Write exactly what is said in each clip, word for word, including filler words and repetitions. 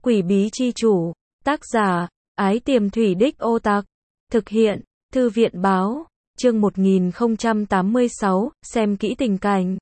Quỷ bí chi chủ, tác giả, Ái Tiềm Thủy Đích Ô Tặc, thực hiện, Thư viện báo, chương một nghìn không trăm tám mươi sáu, xem kỹ tình cảnh.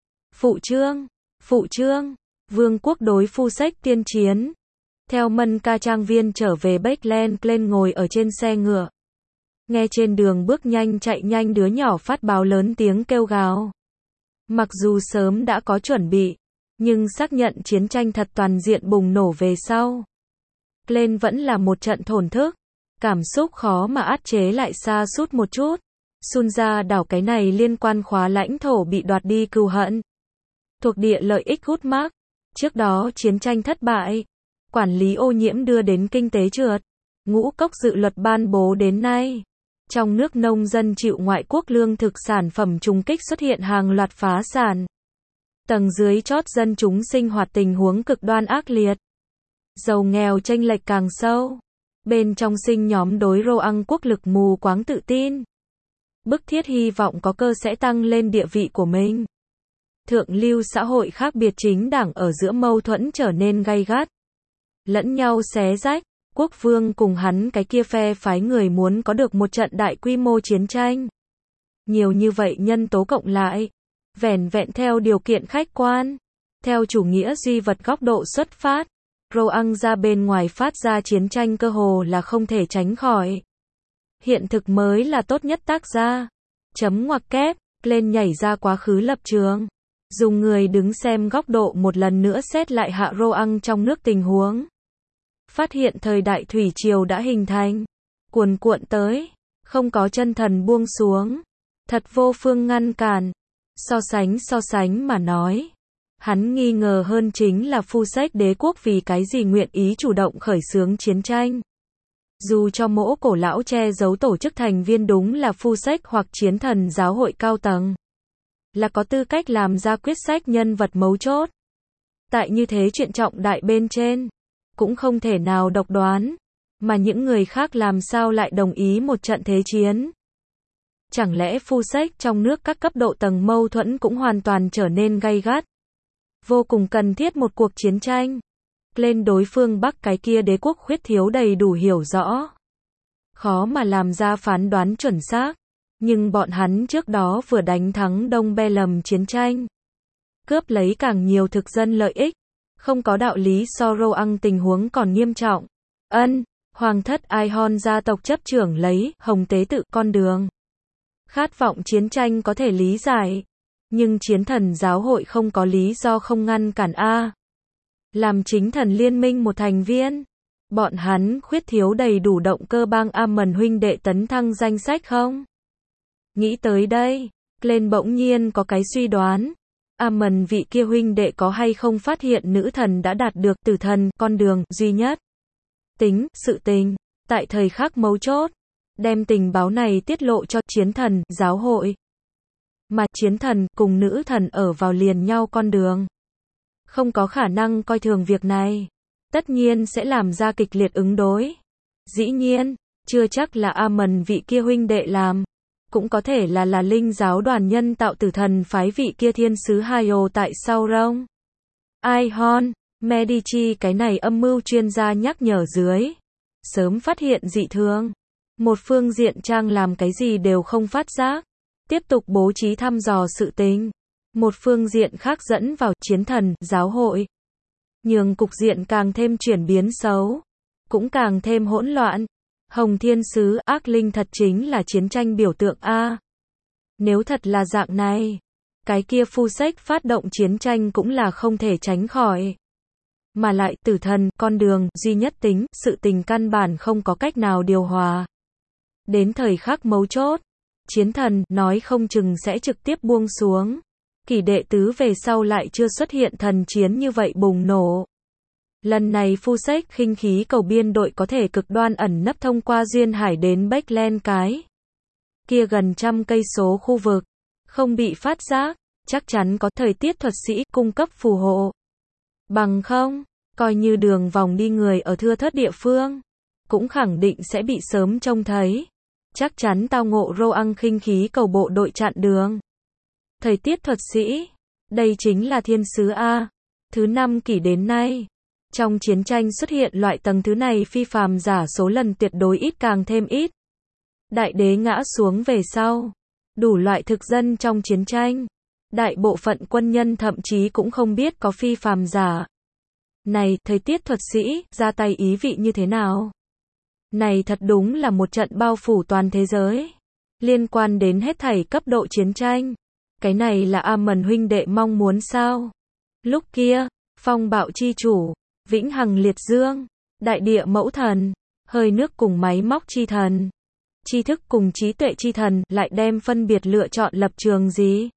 Phụ chương, phụ chương, vương quốc đối phu sách tiên chiến. Theo Mân Ca trang viên trở về Bethlen, Glenn ngồi ở trên xe ngựa. Nghe trên đường bước nhanh chạy nhanh đứa nhỏ phát báo lớn tiếng kêu gào. Mặc dù sớm đã có chuẩn bị, nhưng xác nhận chiến tranh thật toàn diện bùng nổ về sau. Glenn vẫn là một trận thổn thức, cảm xúc khó mà át chế lại sa sút một chút. Sun ra đảo cái này liên quan khóa lãnh thổ bị đoạt đi cừu hận. Thuộc địa lợi ích hút mắc. Trước đó chiến tranh thất bại, quản lý ô nhiễm đưa đến kinh tế trượt. Ngũ cốc dự luật ban bố đến nay. Trong nước nông dân chịu ngoại quốc lương thực sản phẩm trùng kích xuất hiện hàng loạt phá sản. Tầng dưới chót dân chúng sinh hoạt tình huống cực đoan ác liệt. Giàu nghèo chênh lệch càng sâu. Bên trong sinh nhóm đối Roang quốc lực mù quáng tự tin. Bức thiết hy vọng có cơ sẽ tăng lên địa vị của mình. Thượng lưu xã hội khác biệt chính đảng ở giữa mâu thuẫn trở nên gay gắt. Lẫn nhau xé rách, quốc vương cùng hắn cái kia phe phái người muốn có được một trận đại quy mô chiến tranh. Nhiều như vậy nhân tố cộng lại, vẻn vẹn theo điều kiện khách quan, theo chủ nghĩa duy vật góc độ xuất phát, Roang ra bên ngoài phát ra chiến tranh cơ hồ là không thể tránh khỏi. Hiện thực mới là tốt nhất tác gia. Chấm ngoặc kép, lên nhảy ra quá khứ lập trường. Dùng người đứng xem góc độ một lần nữa xét lại hạ Roang trong nước tình huống. Phát hiện thời đại thủy triều đã hình thành. Cuồn cuộn tới. Không có chân thần buông xuống. Thật vô phương ngăn cản. So sánh so sánh mà nói. Hắn nghi ngờ hơn chính là phu sách đế quốc vì cái gì nguyện ý chủ động khởi xướng chiến tranh. Dù cho mỗ cổ lão che giấu tổ chức thành viên đúng là phu sách hoặc chiến thần giáo hội cao tầng. Là có tư cách làm ra quyết sách nhân vật mấu chốt. Tại như thế chuyện trọng đại bên trên. Cũng không thể nào độc đoán. Mà những người khác làm sao lại đồng ý một trận thế chiến. Chẳng lẽ phu sách trong nước các cấp độ tầng mâu thuẫn cũng hoàn toàn trở nên gay gắt. Vô cùng cần thiết một cuộc chiến tranh. Lên đối phương Bắc cái kia đế quốc khuyết thiếu đầy đủ hiểu rõ. Khó mà làm ra phán đoán chuẩn xác. Nhưng bọn hắn trước đó vừa đánh thắng Đông Be lầm chiến tranh. Cướp lấy càng nhiều thực dân lợi ích. Không có đạo lý so Roang tình huống còn nghiêm trọng. Ân, hoàng thất Aihon gia tộc chấp trưởng lấy Hồng tế tự con đường. Khát vọng chiến tranh có thể lý giải. Nhưng chiến thần giáo hội không có lý do không ngăn cản A. Làm chính thần liên minh một thành viên. Bọn hắn khuyết thiếu đầy đủ động cơ bang Amon huynh đệ tấn thăng danh sách không? Nghĩ tới đây, Glenn bỗng nhiên có cái suy đoán. Amon vị kia huynh đệ có hay không phát hiện nữ thần đã đạt được tử thần con đường duy nhất. Tính, sự tình, tại thời khắc mấu chốt. Đem tình báo này tiết lộ cho chiến thần giáo hội. Mà chiến thần cùng nữ thần ở vào liền nhau con đường. Không có khả năng coi thường việc này. Tất nhiên sẽ làm ra kịch liệt ứng đối. Dĩ nhiên, chưa chắc là Amon vị kia huynh đệ làm. Cũng có thể là là linh giáo đoàn nhân tạo tử thần phái vị kia thiên sứ Hayo tại sau rông. Aihon, Medici cái này âm mưu chuyên gia nhắc nhở dưới. Sớm phát hiện dị thường. Một phương diện trang làm cái gì đều không phát giác. Tiếp tục bố trí thăm dò sự tình. Một phương diện khác dẫn vào chiến thần giáo hội. Nhường cục diện càng thêm chuyển biến xấu. Cũng càng thêm hỗn loạn. Hồng thiên sứ ác linh thật chính là chiến tranh biểu tượng A. Nếu thật là dạng này. Cái kia phu sách phát động chiến tranh cũng là không thể tránh khỏi. Mà lại tử thần con đường duy nhất tính sự tình căn bản không có cách nào điều hòa. Đến thời khắc mấu chốt. Chiến thần nói không chừng sẽ trực tiếp buông xuống. Kỷ đệ tứ về sau lại chưa xuất hiện thần chiến như vậy bùng nổ. Lần này phu sách khinh khí cầu biên đội có thể cực đoan ẩn nấp thông qua duyên hải đến Bethlen cái. Kia gần trăm cây số khu vực. Không bị phát giác. Chắc chắn có thời tiết thuật sĩ cung cấp phù hộ. Bằng không, coi như đường vòng đi người ở thưa thớt địa phương. Cũng khẳng định sẽ bị sớm trông thấy. Chắc chắn tao ngộ Roang khinh khí cầu bộ đội chặn đường. Thời tiết thuật sĩ. Đây chính là thiên sứ A. Thứ năm kỷ đến nay. Trong chiến tranh xuất hiện loại tầng thứ này phi phàm giả số lần tuyệt đối ít càng thêm ít. Đại đế ngã xuống về sau, đủ loại thực dân trong chiến tranh, đại bộ phận quân nhân thậm chí cũng không biết có phi phàm giả. Này, thời tiết thuật sĩ, ra tay ý vị như thế nào? Này thật đúng là một trận bao phủ toàn thế giới, liên quan đến hết thảy cấp độ chiến tranh. Cái này là A Mần huynh đệ mong muốn sao? Lúc kia, phong bạo chi chủ, vĩnh hằng liệt dương, đại địa mẫu thần, hơi nước cùng máy móc chi thần, tri thức cùng trí tuệ chi thần lại đem phân biệt lựa chọn lập trường gì?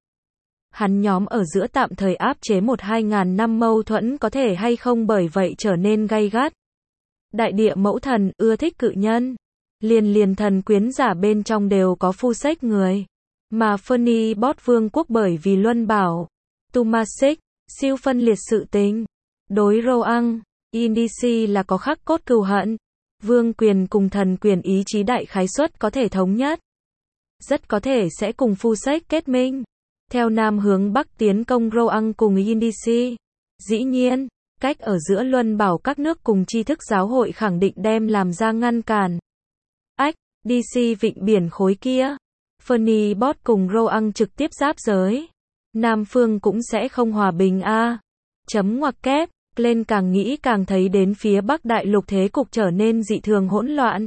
Hắn nhóm ở giữa tạm thời áp chế một hai ngàn năm mâu thuẫn có thể hay không bởi vậy trở nên gay gắt. Đại địa mẫu thần ưa thích cự nhân, liền liền thần quyến giả bên trong đều có phu sách người. Mà Fernie Bot vương quốc bởi vì luân bảo, Tumasic, siêu phân liệt sự tình. Đối Roang, Indici là có khắc cốt cừu hận. Vương quyền cùng thần quyền ý chí đại khái suất có thể thống nhất. Rất có thể sẽ cùng phu sách kết minh. Theo Nam hướng Bắc tiến công Roang cùng Indici. Dĩ nhiên, cách ở giữa luân bảo các nước cùng tri thức giáo hội khẳng định đem làm ra ngăn cản. Ách, đê xê vịnh biển khối kia. Fernie Bot cùng Roang trực tiếp giáp giới. Nam phương cũng sẽ không hòa bình a. À. Chấm ngoặc kép, lên càng nghĩ càng thấy đến phía Bắc đại lục thế cục trở nên dị thường hỗn loạn.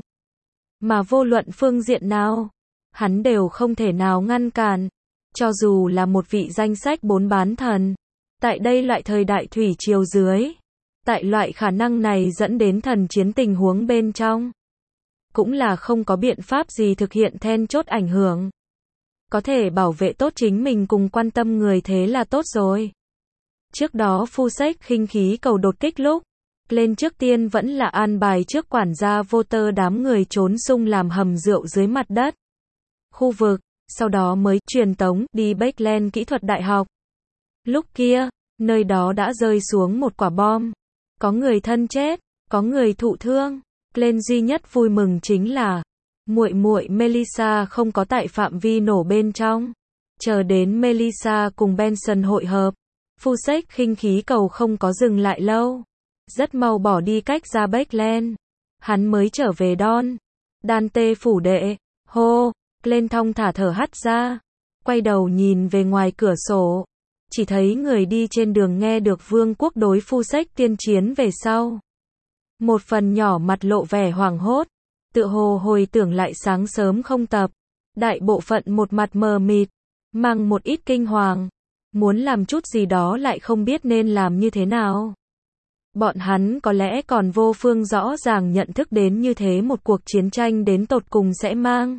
Mà vô luận phương diện nào, hắn đều không thể nào ngăn cản. Cho dù là một vị danh sách bốn bán thần. Tại đây loại thời đại thủy triều dưới. Tại loại khả năng này dẫn đến thần chiến tình huống bên trong. Cũng là không có biện pháp gì thực hiện then chốt ảnh hưởng. Có thể bảo vệ tốt chính mình cùng quan tâm người thế là tốt rồi. Trước đó phu sách khinh khí cầu đột kích lúc, lên trước tiên vẫn là an bài trước quản gia vô tơ đám người trốn sung làm hầm rượu dưới mặt đất. Khu vực, sau đó mới truyền tống đi Backland kỹ thuật đại học. Lúc kia, nơi đó đã rơi xuống một quả bom. Có người thân chết, có người thụ thương. Lên duy nhất vui mừng chính là muội muội Melissa không có tại phạm vi nổ bên trong. Chờ đến Melissa cùng Benson hội hợp, phu sách khinh khí cầu không có dừng lại lâu. Rất mau bỏ đi cách ra Backland. Hắn mới trở về Don. Dante phủ đệ. Hô, lên thong thả thở hắt ra. Quay đầu nhìn về ngoài cửa sổ. Chỉ thấy người đi trên đường nghe được vương quốc đối phu sách tiên chiến về sau. Một phần nhỏ mặt lộ vẻ hoảng hốt. Tự hồ hồi tưởng lại sáng sớm không tập. Đại bộ phận một mặt mờ mịt. Mang một ít kinh hoàng. Muốn làm chút gì đó lại không biết nên làm như thế nào. Bọn hắn có lẽ còn vô phương rõ ràng nhận thức đến như thế một cuộc chiến tranh đến tột cùng sẽ mang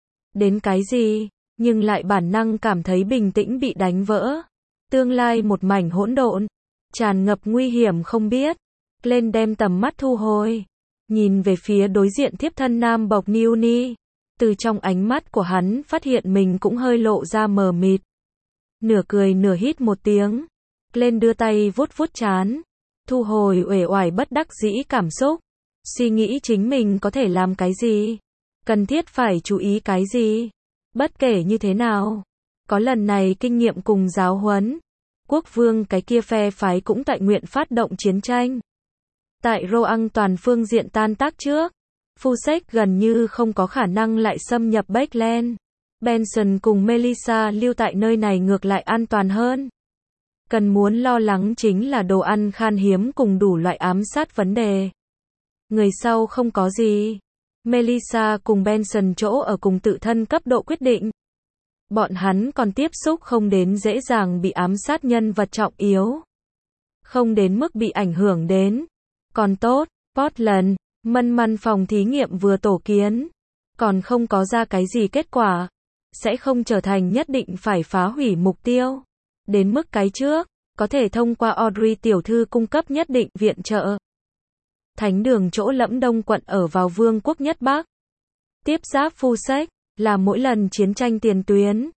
đến cái gì, nhưng lại bản năng cảm thấy bình tĩnh bị đánh vỡ. Tương lai một mảnh hỗn độn, tràn ngập nguy hiểm không biết. Lên đem tầm mắt thu hồi, nhìn về phía đối diện thiếp thân nam bộc Newny. Từ trong ánh mắt của hắn phát hiện mình cũng hơi lộ ra mờ mịt. Nửa cười nửa hít một tiếng. Lên đưa tay vuốt vuốt trán. Thu hồi uể oải bất đắc dĩ cảm xúc. Suy nghĩ chính mình có thể làm cái gì. Cần thiết phải chú ý cái gì. Bất kể như thế nào. Có lần này kinh nghiệm cùng giáo huấn. Quốc vương cái kia phe phái cũng tại nguyện phát động chiến tranh. Tại Roang toàn phương diện tan tác trước. Phu sách gần như không có khả năng lại xâm nhập Backland. Benson cùng Melissa lưu tại nơi này ngược lại an toàn hơn. Cần muốn lo lắng chính là đồ ăn khan hiếm cùng đủ loại ám sát vấn đề. Người sau không có gì. Melissa cùng Benson chỗ ở cùng tự thân cấp độ quyết định. Bọn hắn còn tiếp xúc không đến dễ dàng bị ám sát nhân vật trọng yếu. Không đến mức bị ảnh hưởng đến. Còn tốt, Portland, mân măn phòng thí nghiệm vừa tổ kiến. Còn không có ra cái gì kết quả. Sẽ không trở thành nhất định phải phá hủy mục tiêu. Đến mức cái trước, có thể thông qua Audrey tiểu thư cung cấp nhất định viện trợ. Thánh đường chỗ Lẫm Đông quận ở vào vương quốc nhất Bắc. Tiếp giáp phu sách, là mỗi lần chiến tranh tiền tuyến.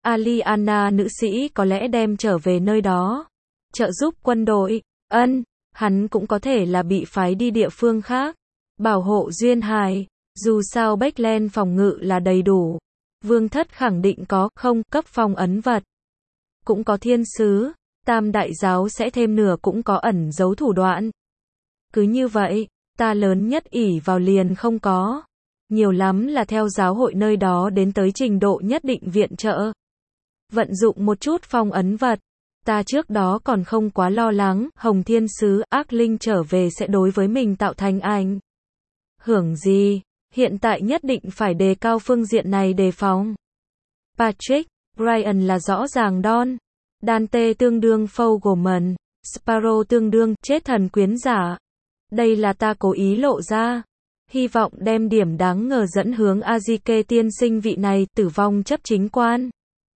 Aliana nữ sĩ có lẽ đem trở về nơi đó. Trợ giúp quân đội, ân, hắn cũng có thể là bị phái đi địa phương khác. Bảo hộ duyên hài, dù sao Backland phòng ngự là đầy đủ. Vương thất khẳng định có không cấp phong ấn vật. Cũng có thiên sứ, tam đại giáo sẽ thêm nửa cũng có ẩn giấu thủ đoạn. Cứ như vậy, ta lớn nhất ỷ vào liền không có. Nhiều lắm là theo giáo hội nơi đó đến tới trình độ nhất định viện trợ. Vận dụng một chút phong ấn vật. Ta trước đó còn không quá lo lắng, Hồng Thiên Sứ, ác linh trở về sẽ đối với mình tạo thành ảnh hưởng gì. Hiện tại nhất định phải đề cao phương diện này đề phòng. Patrick, Brian là rõ ràng Don. Dante tương đương Fogelman. Sparrow tương đương chết thần quyến giả. Đây là ta cố ý lộ ra. Hy vọng đem điểm đáng ngờ dẫn hướng Azike tiên sinh vị này tử vong chấp chính quan.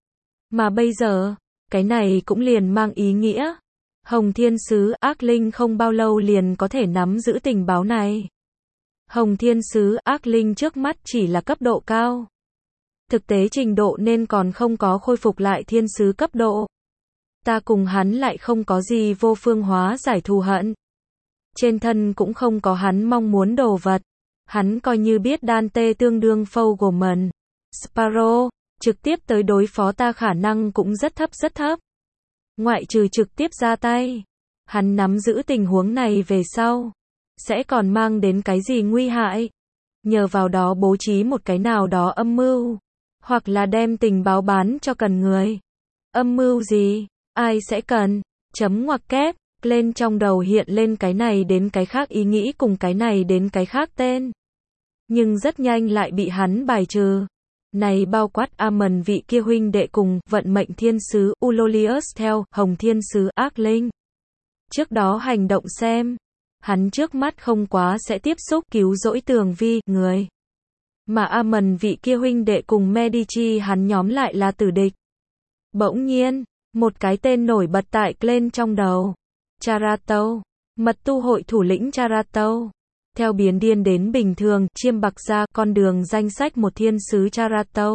Mà bây giờ, cái này cũng liền mang ý nghĩa. Hồng Thiên Sứ, ác linh không bao lâu liền có thể nắm giữ tình báo này. Hồng Thiên Sứ, ác linh trước mắt chỉ là cấp độ cao. Thực tế trình độ nên còn không có khôi phục lại thiên sứ cấp độ. Ta cùng hắn lại không có gì vô phương hóa giải thù hận. Trên thân cũng không có hắn mong muốn đồ vật. Hắn coi như biết Dante tương đương Fogelman. Sparrow, trực tiếp tới đối phó ta khả năng cũng rất thấp rất thấp. Ngoại trừ trực tiếp ra tay. Hắn nắm giữ tình huống này về sau. Sẽ còn mang đến cái gì nguy hại. Nhờ vào đó bố trí một cái nào đó âm mưu. Hoặc là đem tình báo bán cho cần người. Âm mưu gì? Ai sẽ cần? Chấm ngoặc kép. Lên trong đầu hiện lên cái này đến cái khác ý nghĩ cùng cái này đến cái khác tên. Nhưng rất nhanh lại bị hắn bài trừ. Này bao quát Amon vị kia huynh đệ cùng vận mệnh thiên sứ Ulolius theo Hồng Thiên Sứ ác linh. Trước đó hành động xem. Hắn trước mắt không quá sẽ tiếp xúc cứu rỗi Tường Vi, người. Mà Amon vị kia huynh đệ cùng Medici hắn nhóm lại là tử địch. Bỗng nhiên, một cái tên nổi bật tại lên trong đầu. Charato, mật tu hội thủ lĩnh Charato. Theo biến điên đến bình thường, chiêm bạc ra con đường danh sách một thiên sứ Charato.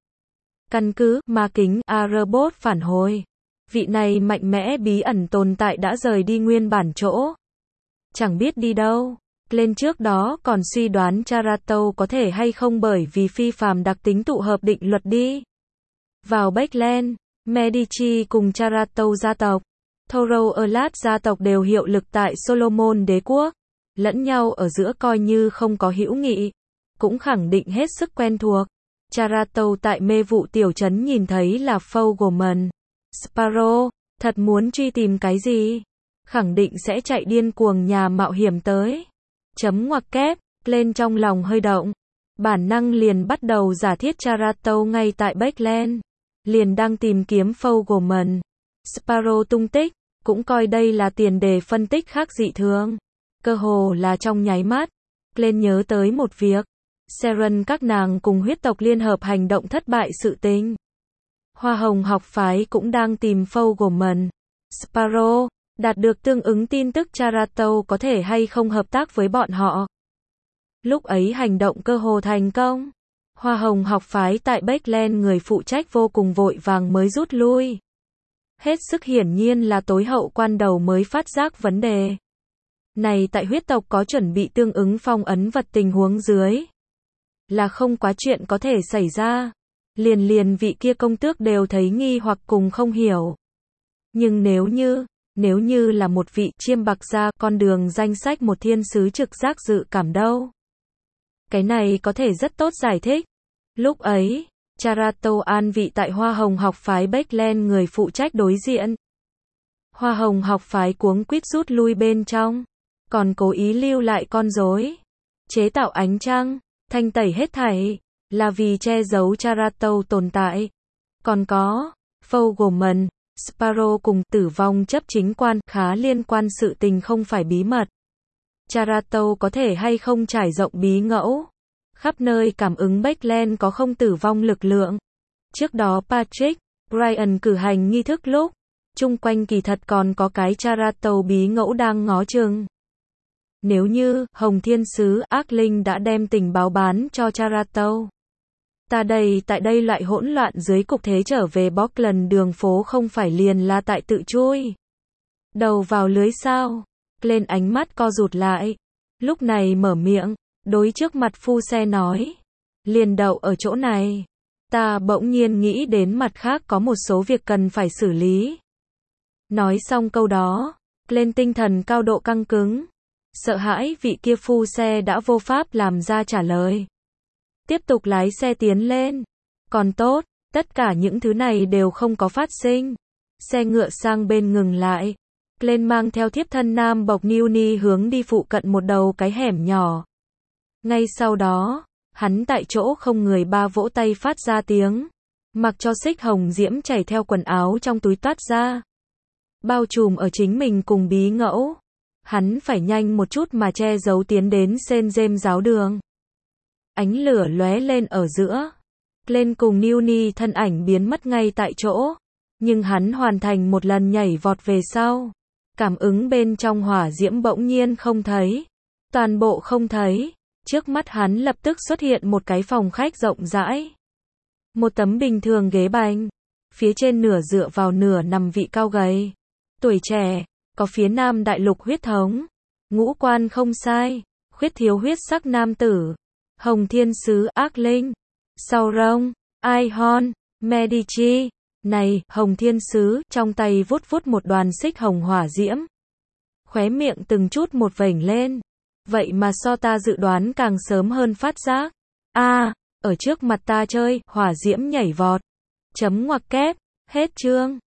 Căn cứ, ma kính, Arbot phản hồi. Vị này mạnh mẽ bí ẩn tồn tại đã rời đi nguyên bản chỗ. Chẳng biết đi đâu. Lên trước đó còn suy đoán Charato có thể hay không bởi vì phi phàm đặc tính tụ hợp định luật đi. Vào Backland, Medici cùng Charato gia tộc. Thoro Erlat gia tộc đều hiệu lực tại Solomon đế quốc. Lẫn nhau ở giữa coi như không có hữu nghị. Cũng khẳng định hết sức quen thuộc. Charato tại mê vụ tiểu trấn nhìn thấy là Fogelman. Sparrow, thật muốn truy tìm cái gì? Khẳng định sẽ chạy điên cuồng nhà mạo hiểm tới. Chấm ngoặc kép, lên trong lòng hơi động. Bản năng liền bắt đầu giả thiết Charato ngay tại Backland. Liền đang tìm kiếm Fogelman. Sparrow tung tích, cũng coi đây là tiền đề phân tích khác dị thường. Cơ hồ là trong nháy mắt. Lên nhớ tới một việc. Seren các nàng cùng huyết tộc liên hợp hành động thất bại sự tình. Hoa Hồng học phái cũng đang tìm Fogelman. Sparrow, đạt được tương ứng tin tức Charato có thể hay không hợp tác với bọn họ. Lúc ấy hành động cơ hồ thành công. Hoa Hồng học phái tại Backland người phụ trách vô cùng vội vàng mới rút lui. Hết sức hiển nhiên là tối hậu quan đầu mới phát giác vấn đề. Này tại huyết tộc có chuẩn bị tương ứng phong ấn vật tình huống dưới. Là không quá chuyện có thể xảy ra. Liền liền vị kia công tước đều thấy nghi hoặc cùng không hiểu. Nhưng nếu như, nếu như là một vị chiêm bạc gia con đường danh sách một thiên sứ trực giác dự cảm đâu. Cái này có thể rất tốt giải thích. Lúc ấy, Charato an vị tại Hoa Hồng học phái Backland người phụ trách đối diện. Hoa Hồng học phái cuống quýt rút lui bên trong. Còn cố ý lưu lại con rối. Chế tạo ánh trăng, thanh tẩy hết thảy. Là vì che giấu Charato tồn tại. Còn có, Fogelman, Sparrow cùng tử vong chấp chính quan khá liên quan sự tình không phải bí mật. Charato có thể hay không trải rộng bí ngẫu. Khắp nơi cảm ứng Backland có không tử vong lực lượng. Trước đó Patrick, Brian cử hành nghi thức lúc. Chung quanh kỳ thật còn có cái Charato bí ngẫu đang ngó chừng. Nếu như, Hồng Thiên Sứ, ác linh đã đem tình báo bán cho Charato. Ta đây tại đây loại hỗn loạn dưới cục thế trở về bóc lần đường phố không phải liền là tại tự chui. Đầu vào lưới sao. Lên ánh mắt co rụt lại. Lúc này mở miệng, đối trước mặt phu xe nói. Liền đậu ở chỗ này. Ta bỗng nhiên nghĩ đến mặt khác có một số việc cần phải xử lý. Nói xong câu đó, lên tinh thần cao độ căng cứng. Sợ hãi vị kia phu xe đã vô pháp làm ra trả lời. Tiếp tục lái xe tiến lên. Còn tốt, tất cả những thứ này đều không có phát sinh. Xe ngựa sang bên ngừng lại. Glenn mang theo thiếp thân nam bộc Newnie hướng đi phụ cận một đầu cái hẻm nhỏ. Ngay sau đó, hắn tại chỗ không người ba vỗ tay phát ra tiếng. Mặc cho xích hồng diễm chảy theo quần áo trong túi toát ra. Bao trùm ở chính mình cùng bí ngẫu. Hắn phải nhanh một chút mà che giấu tiến đến Saint James giáo đường. Ánh lửa lóe lên ở giữa. Glenn cùng Newnie thân ảnh biến mất ngay tại chỗ. Nhưng hắn hoàn thành một lần nhảy vọt về sau. Cảm ứng bên trong hỏa diễm bỗng nhiên không thấy. Toàn bộ không thấy. Trước mắt hắn lập tức xuất hiện một cái phòng khách rộng rãi. Một tấm bình thường ghế bành. Phía trên nửa dựa vào nửa nằm vị cao gầy. Tuổi trẻ, có phía nam đại lục huyết thống. Ngũ quan không sai. Khuyết thiếu huyết sắc nam tử. Hồng thiên sứ ác linh. Sauron, Aihon, Medici. Này, Hồng thiên sứ, trong tay vút vút một đoàn xích hồng hỏa diễm. Khóe miệng từng chút một vểnh lên. Vậy mà so ta dự đoán càng sớm hơn phát giác. A, à, ở trước mặt ta chơi, hỏa diễm nhảy vọt. Chấm ngoặc kép, hết chương.